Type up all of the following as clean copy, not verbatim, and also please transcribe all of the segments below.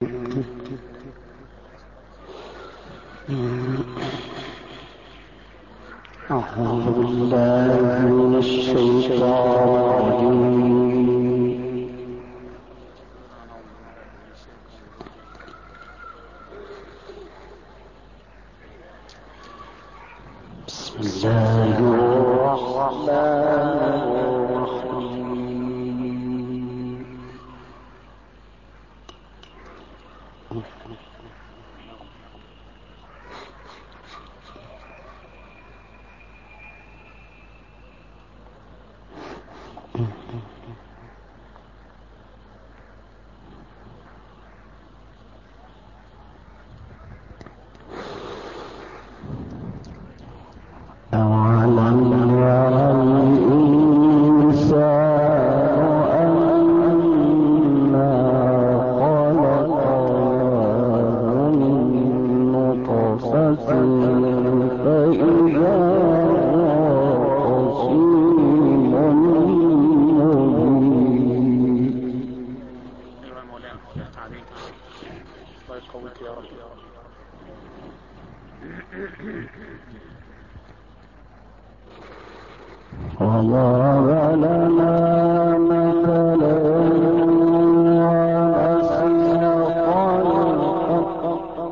أعوذ بالله من الشيطان الرجيم. بسم الله الرحمن الرحيم. وضرب لنا مثلا ونسي خلقه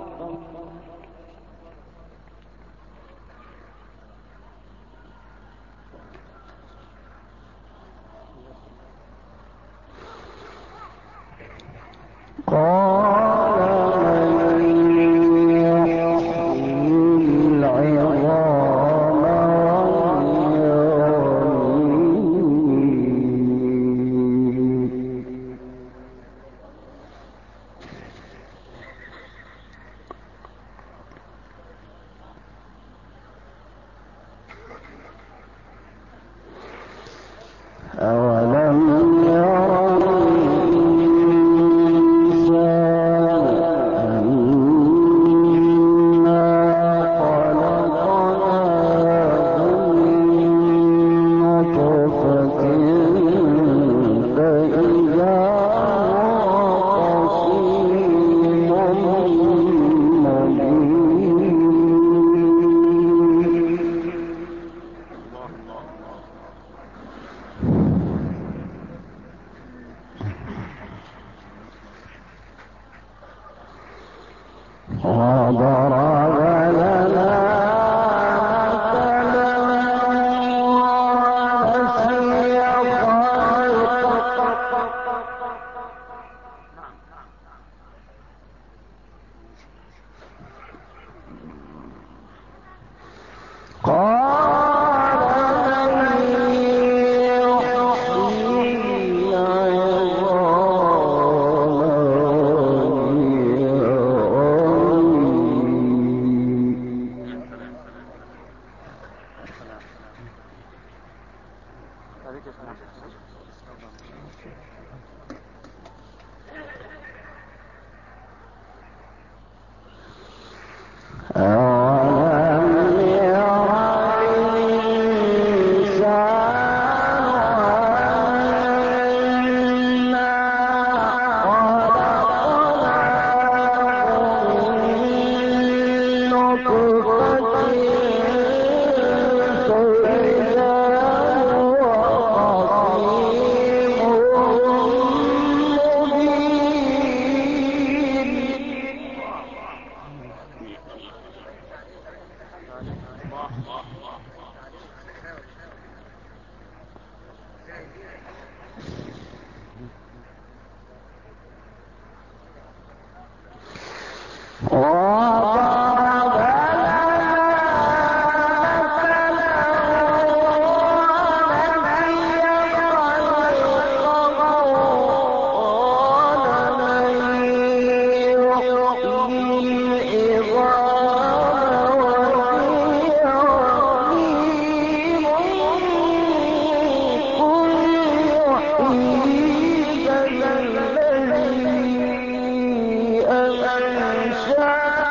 أولم ير الإنسان أنا خلقناه من نطفة فإذا هو خصيم مبين. وضرب لنا مثلا ونسي خلقه قال من يحيي أولم ير الإنسان أنا خلقناه من نطفة فإذا هو وضرب لنا مثلا ونسي خلقه قال من يحيي العظام وهي رميم قل يحييها الذي أنشأها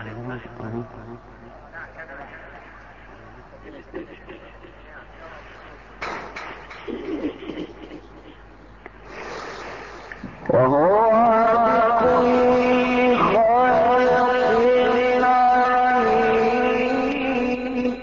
وهو بكل خلق عليم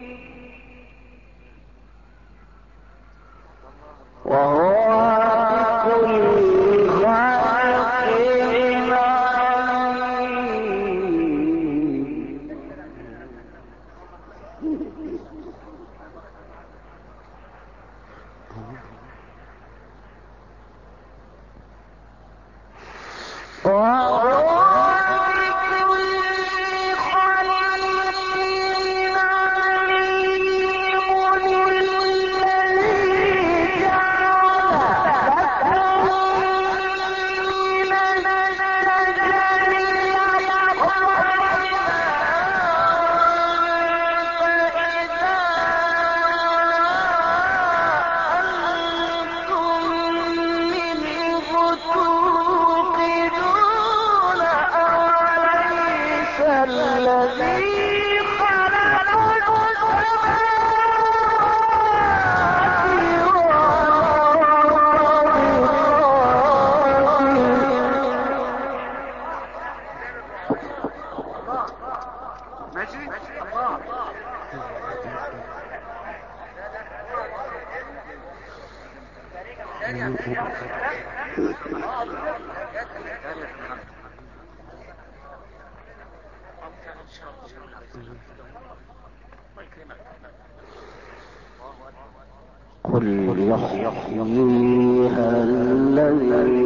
قل يحييها الذي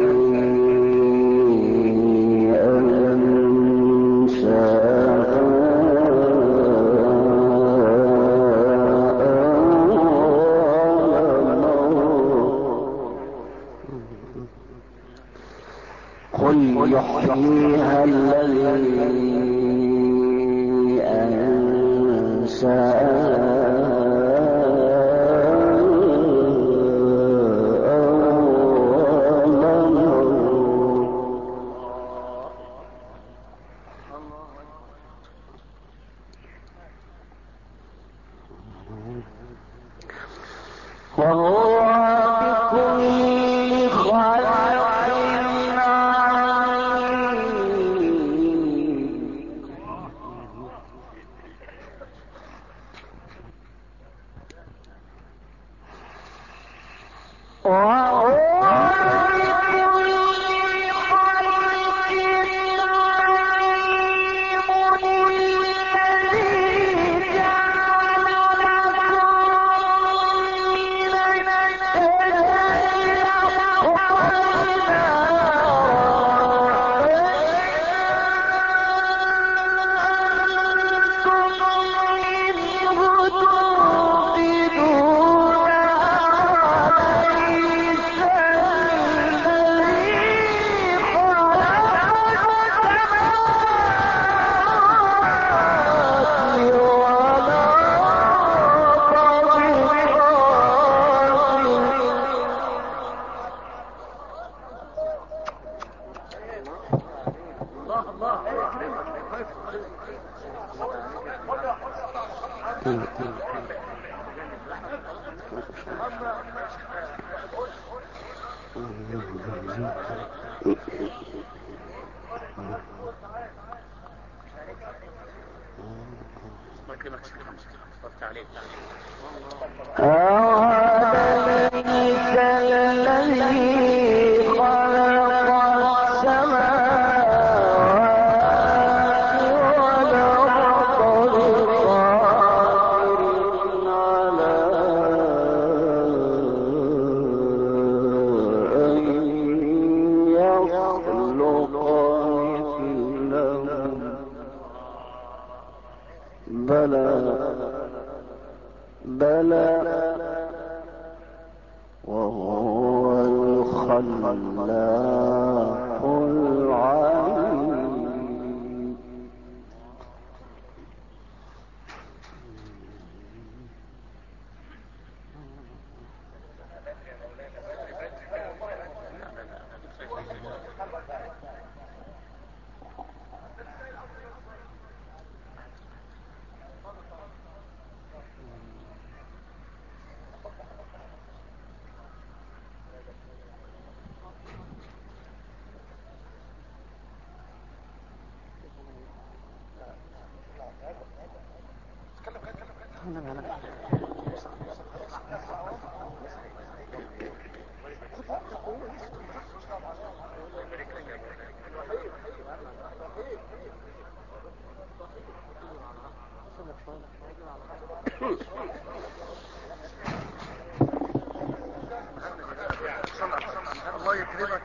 الله يكرمك.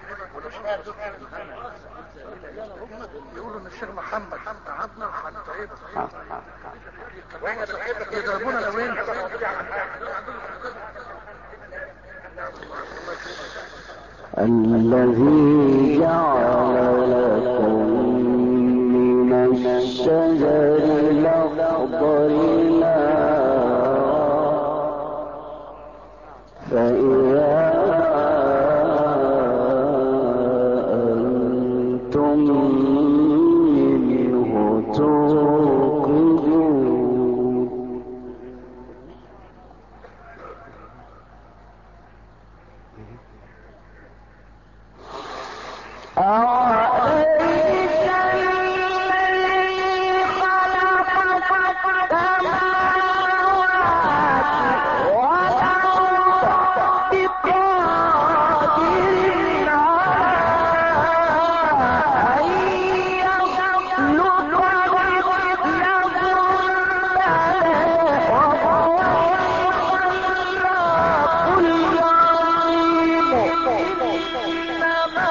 يقولوا ان الشيخ محمد تعبنا وهنتعبك يضربونا لو انت الذي جعل لكم من الشجر الأخضر فإذا أنتم منه توقدون أولئك الذي خلق السماوات والأرض بقادر على أن يخلق مثلهم وهو الخلاق العليم إنما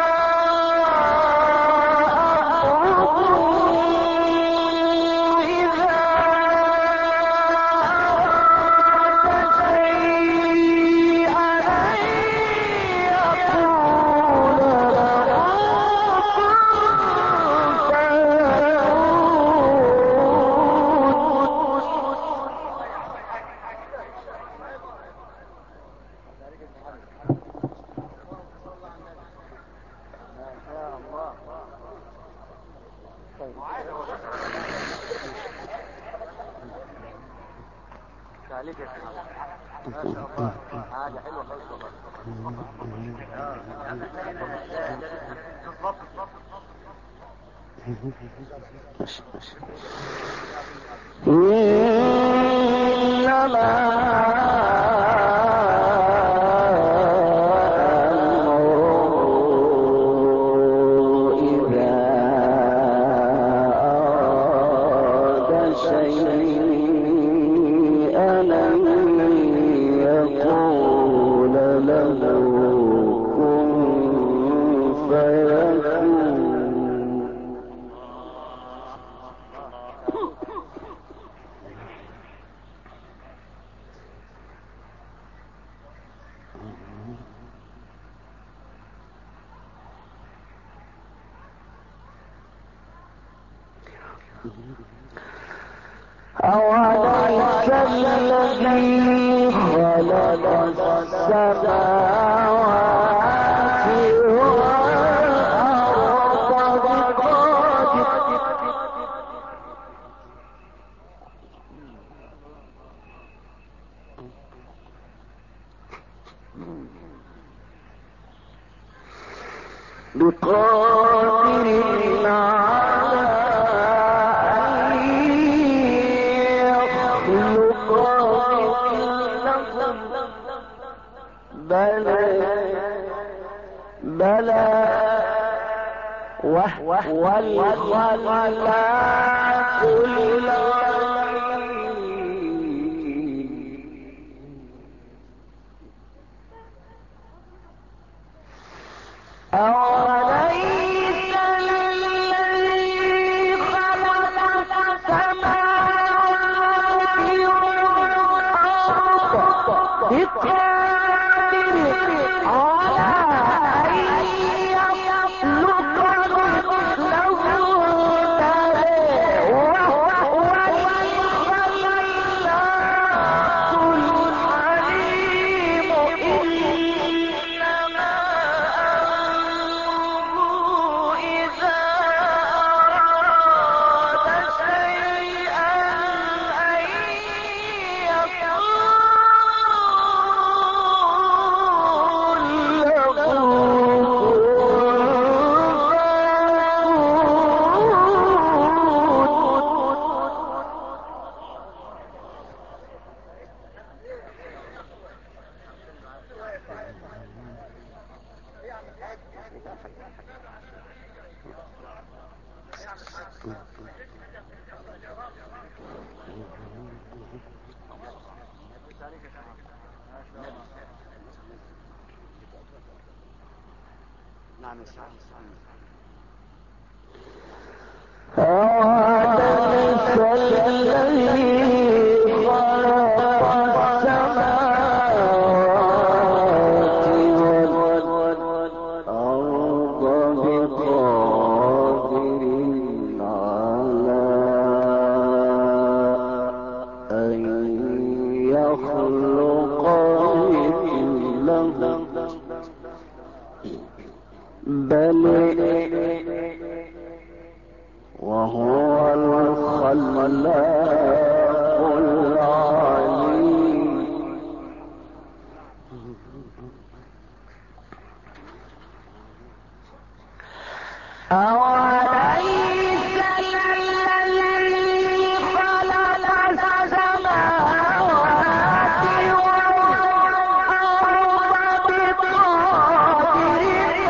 عليك يا سيدي. ما شاء الله حاجة حلوة خالص والله. أوليس الذي خلق السماوات والأرض بقادر بلى وهو الخلاق العليم أوليس الذي خلق السماوات والأرض بقادر على أن يخلق مثلهم وهو الخلاق العليم إنما نعم يا شيخ. وهو الخلاق العليم. أوليس الذي خلق السماوات والأرض بقادر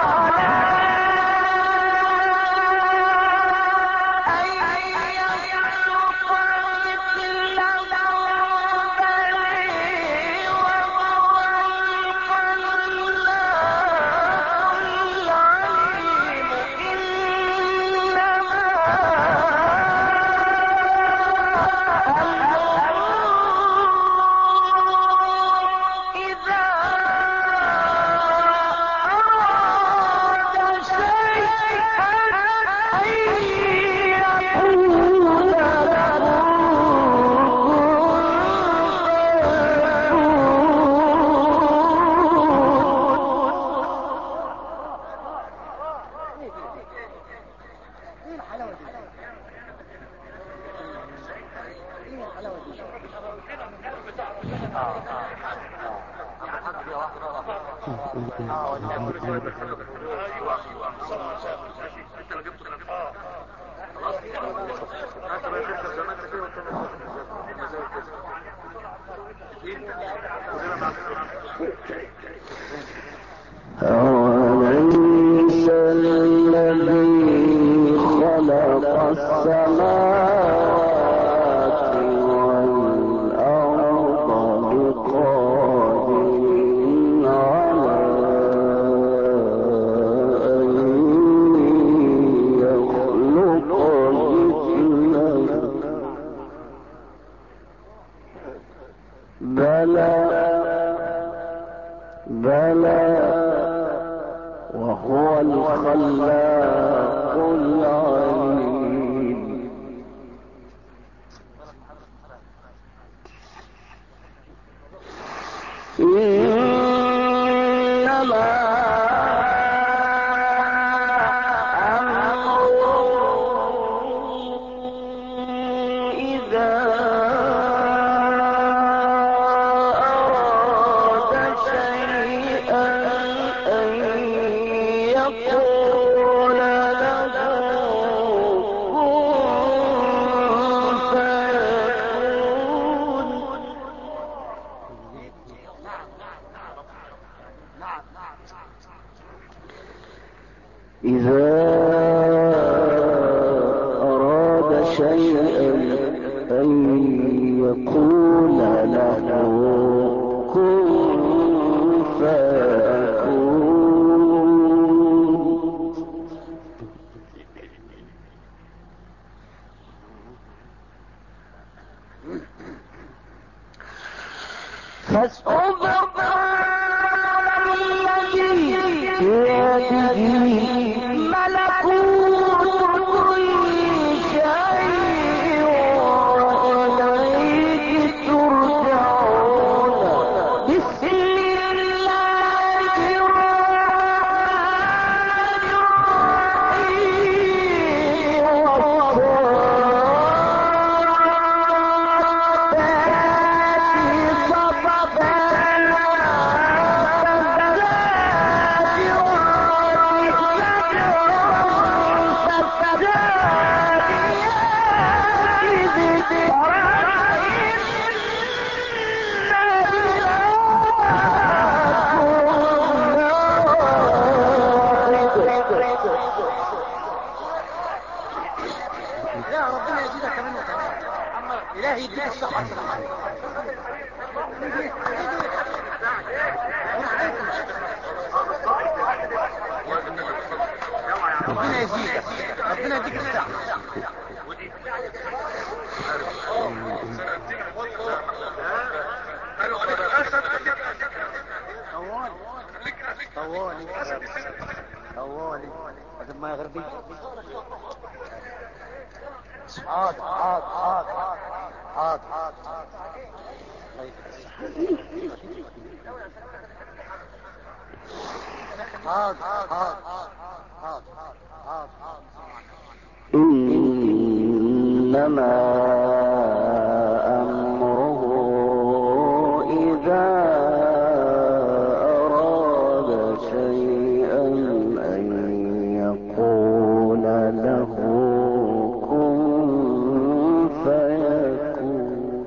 أوليس الذي خلق السماوات والأرض بقادر على أن يخلق مثلهم. بلى وهو الخلاق العليم. إنما إذا أراد شيئا أن يقول له كن فيكون. فسبحان الذي بيده ملكوت كل شيء وإليه ترجعون. بسم الله الرحمن الرحيم. والصافات صفا لا ربنا يزيدك كمان وكمان. الهي يديك الصحة. ربنا يزيدك، ربنا يديك الصحة. طوالي هذا ما يغربي. حاضر حاضر حاضر حاضر حاضر. إنما أمره إذا أراد شيئا أن يقول له كن فيكون.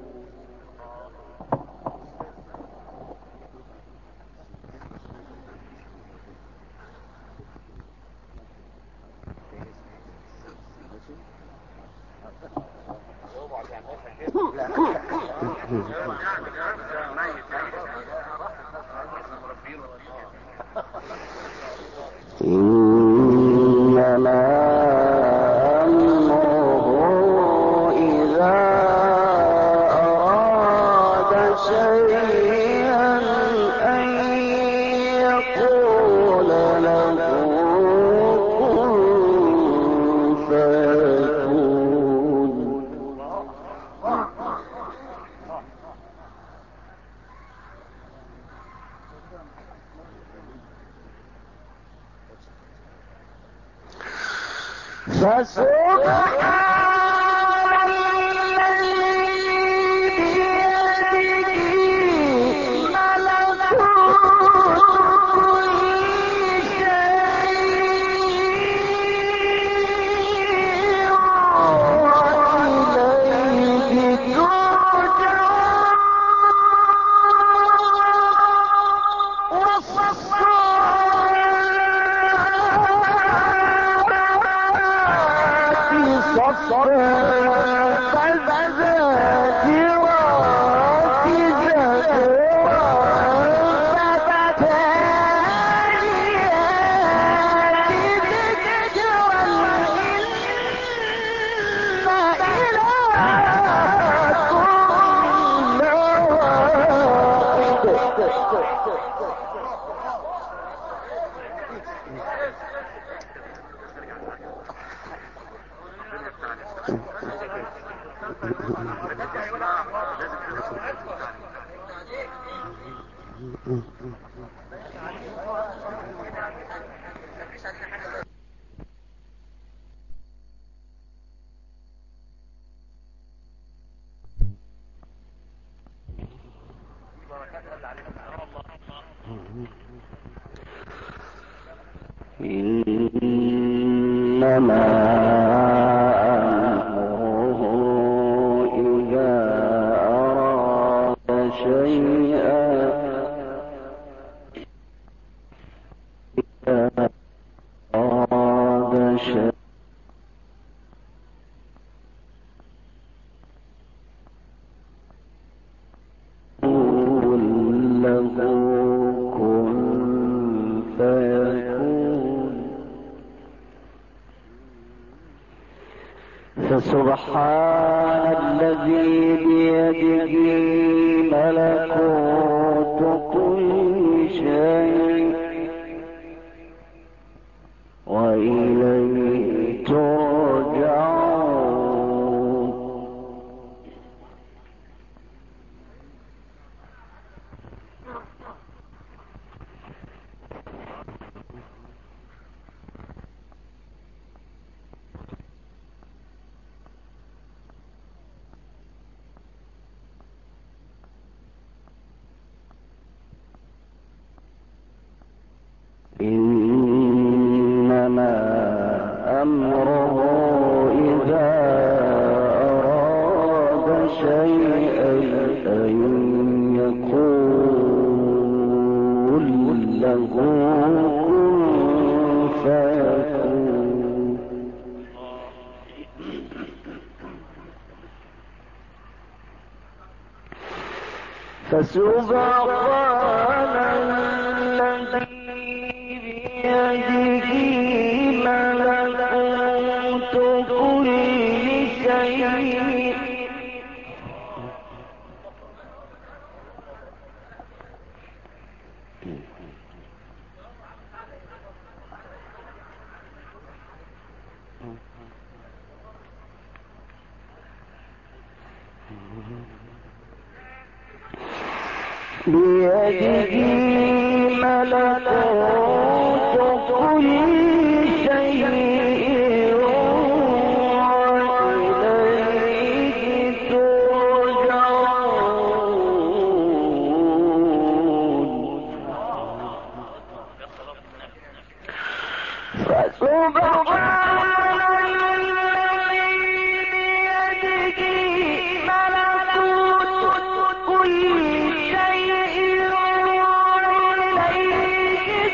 إنما أمره إذا أراد شيئا أن يقول له كن فيكون. فسبحان الذي بيده ملكوت كل شيء وإليه إنما أمره إذا أراد شيئا فسبحان الذي بيده ملكوت كل شيء وإليه ترجعون. فسبحان الذي بيده ملكوت كل شيء بيده ملكوت كل شيء وإليه ترجعون فسبحان الذي بيده ملكوت كل شيء وإليه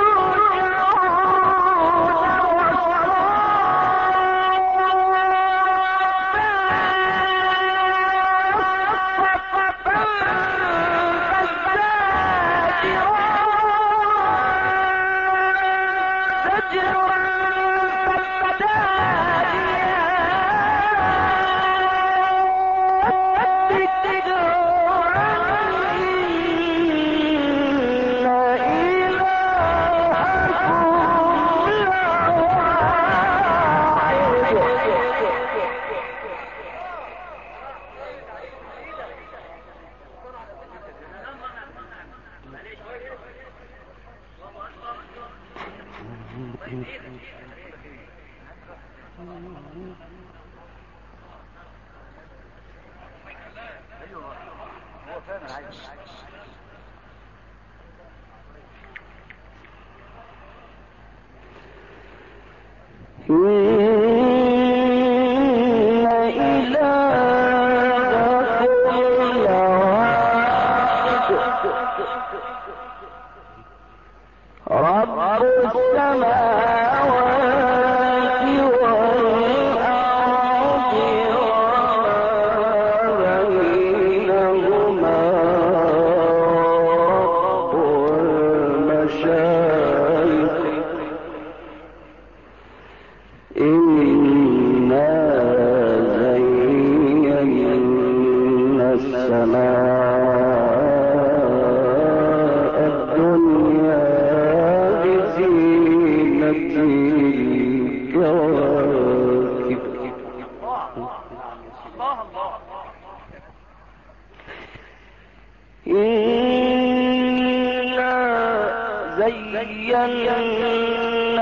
زينا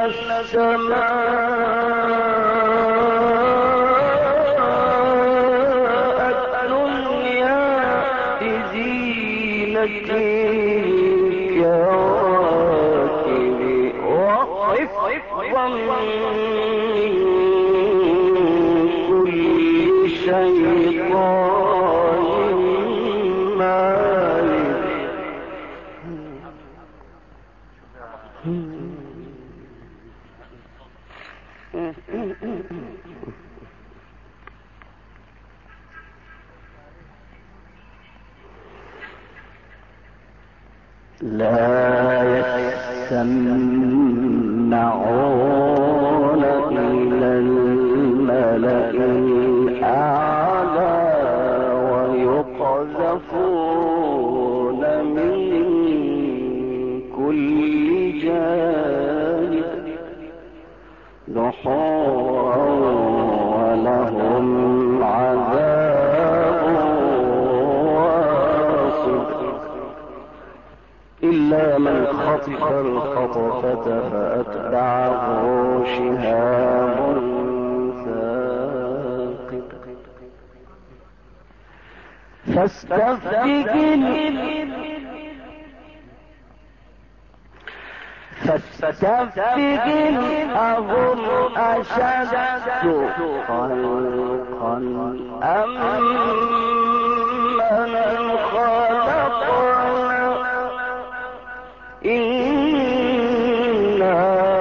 السماء الدنيا بزينة الكواكب وحفظا من كل شيطان مارد. لا يسمعون إلى الملأ الأعلى ويقذفون من كل جانب دحورا ولهم عذاب واصب إلا من خطف الخطفة فأتبعه شهاب ثاقب فاستفتهم أهم أشد خلقا أم من خلقنا إنا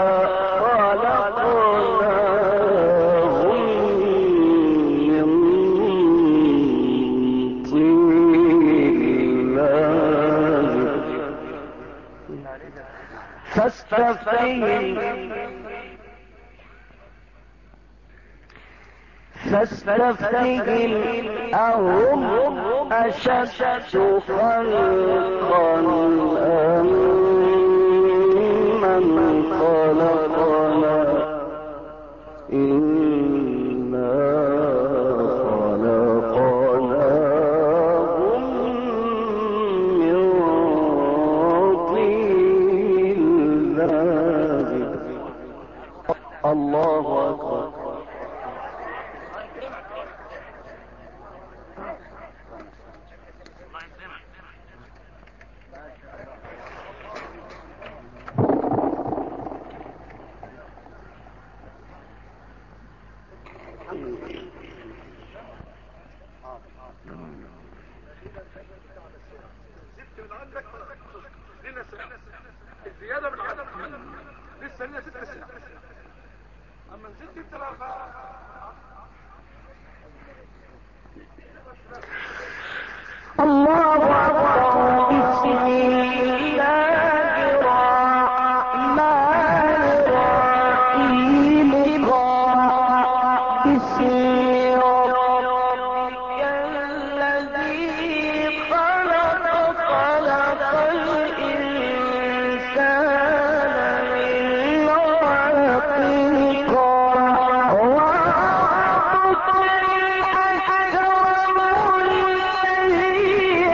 خلقناهم من طين فاستفتهم أهم أشد خلقا أم من خلقنا إنا خلقناهم من طين لازب. الله أكبر. الزيادة من عدد لسه لنا 6 سنين. اما نزلت انت بقى الله أكبر. بسم الله الرحمن الرحيم. بسم ربك الذي خلق الإنسان من علق. وربك الأكرم الذي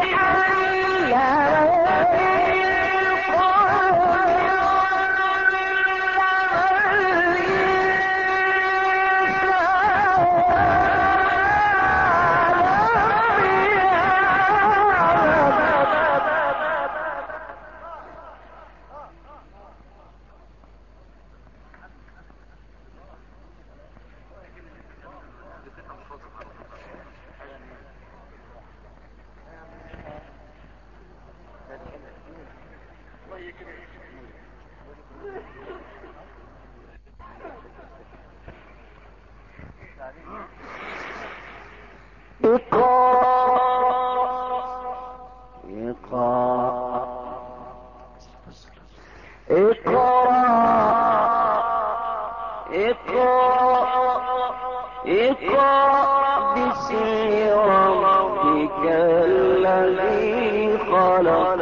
اقرأ باسم ربك الذي خلق.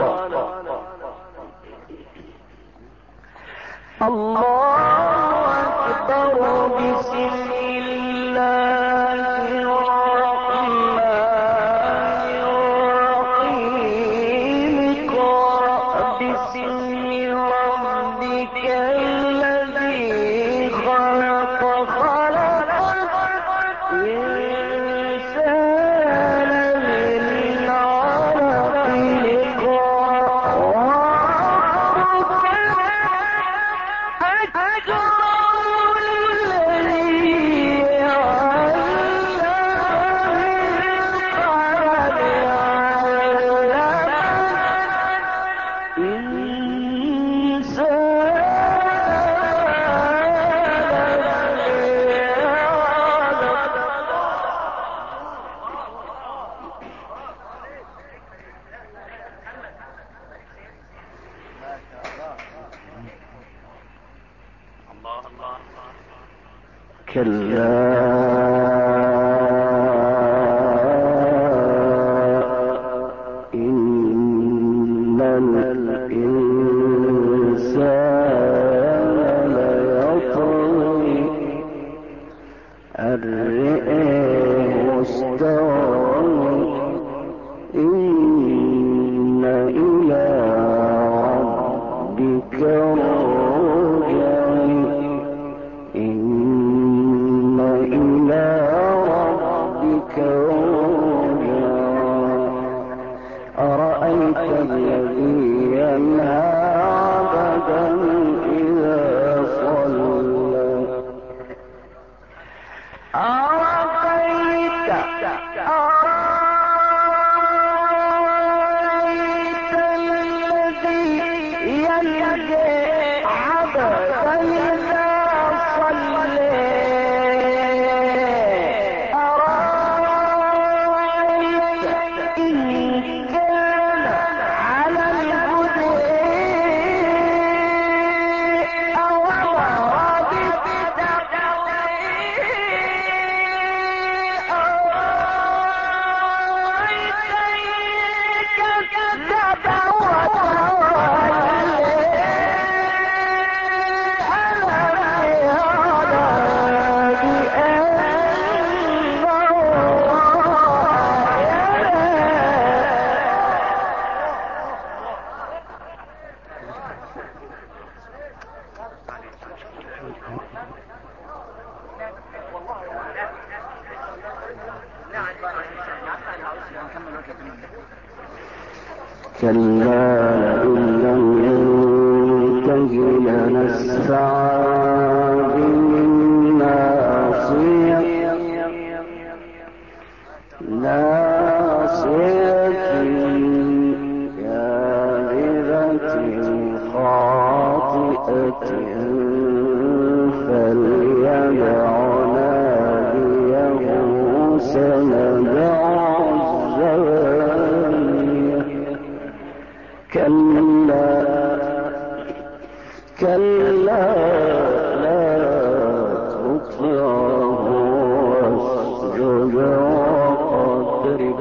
الله أكبر. بسم الله الرحمن الرحيم. اقرأ باسم ربك الذي خلق. خلق الإنسان من علق. وربك الأكرم الذي كلا إن الإنسان ليطغى أن رآه استغنى إن إلى ربك الرجعى إن إلى ربك الرجعى أرأيت الذي ينهى عبدا إذا صلى أرأيت الذي ينهى عبدا إذا صلى أرأيت إن كان على الهدى كلا لئن لم ينته لنسفعا بالناصية كاذبة خاطئة فليدع ناديه سندع الزبانية كلا لا تطعه واسجد واقترب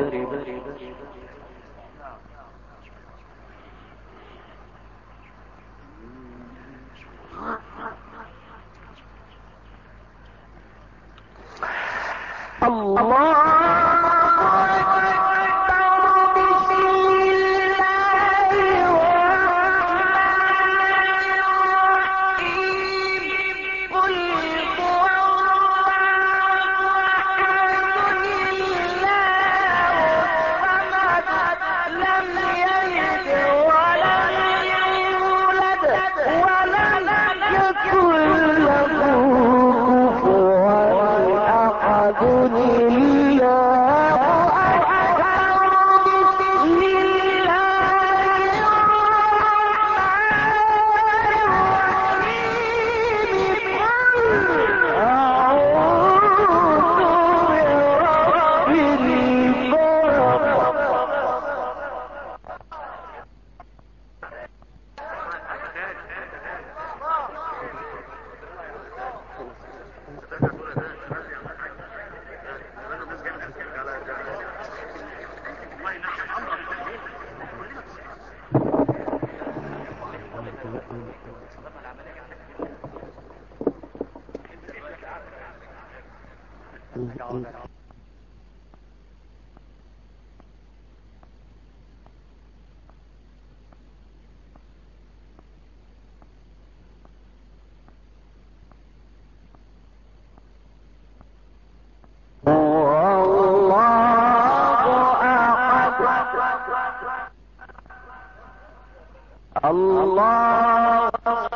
الله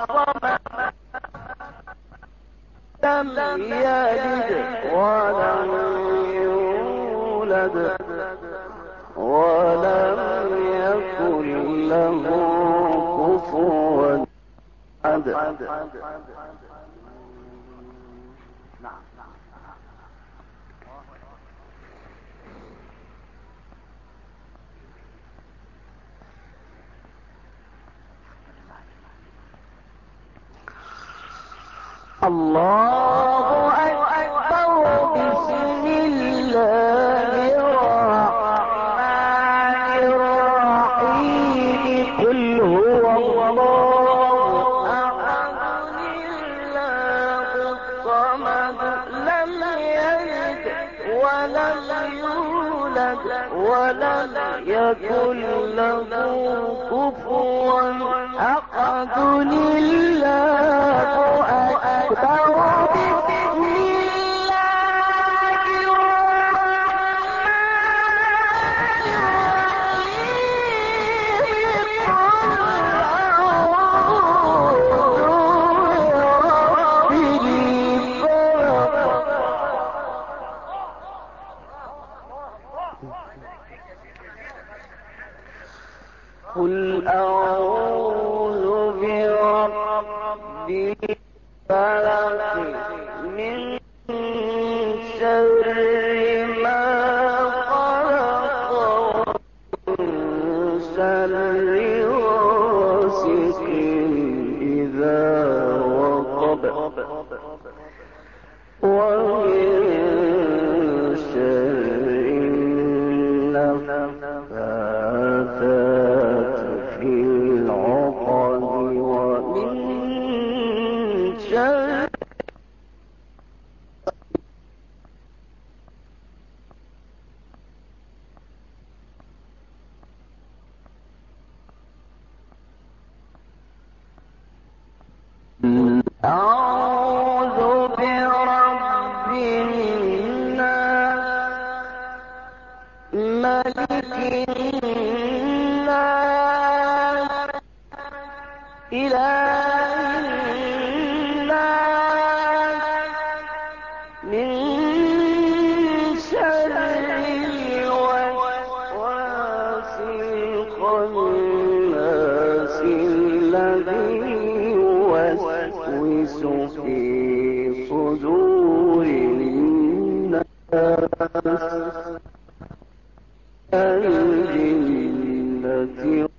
الصمد لم يلد ولم يولد ولم يكن له كفوا أحد. الله أكبر بسم الله الرحمن الرحيم قل هو الله أحد الله الصمد لم يلد ولم يولد ولم يكن له كفوا أحد لله أكبر بسم الله قل أعوذ برب الفلق من شر ما خلق ومن شر غاسق إذا وقب ومن شر النفاثات في من شر الوسواس الخناس الذي يوسوس في صدور الناس الجنة